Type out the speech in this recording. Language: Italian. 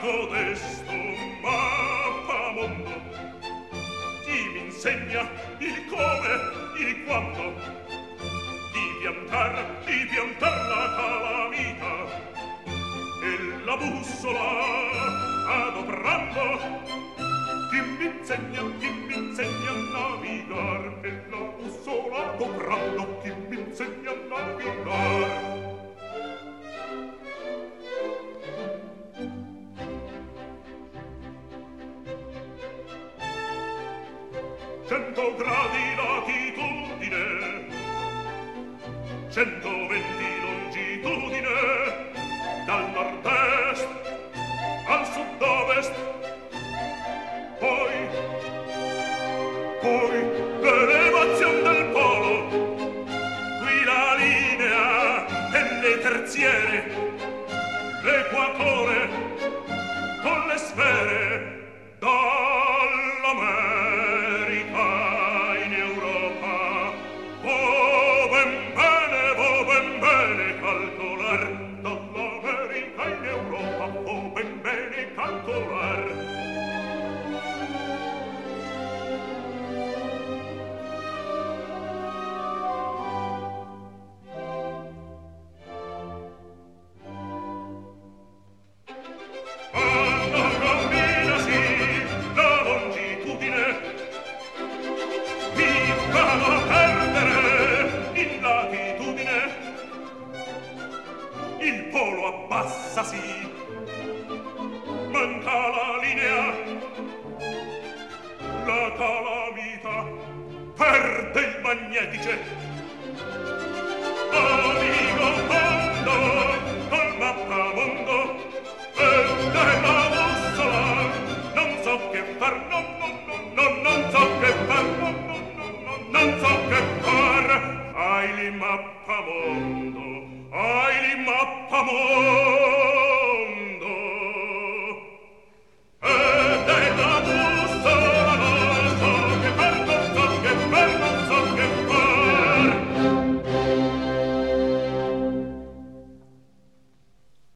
codesto mappamondo, chi mi insegna il come, il quando, di piantar la calamita e la bussola adoprando, chi mi insegna a navigar e la bussola adoprando, chi mi insegna a navigar. 100 gradi latitudine, 120 longitudine, dal nord-est al sud-ovest, poi l'elevazione del polo, qui la linea e le terziere, l'equatore con le sfere, dall'America in Europa, vo ben bene calcolar, dall'America in Europa, vo ben bene calcolar. Il polo abbassasi, manca la linea, la calamita perde il magnetice,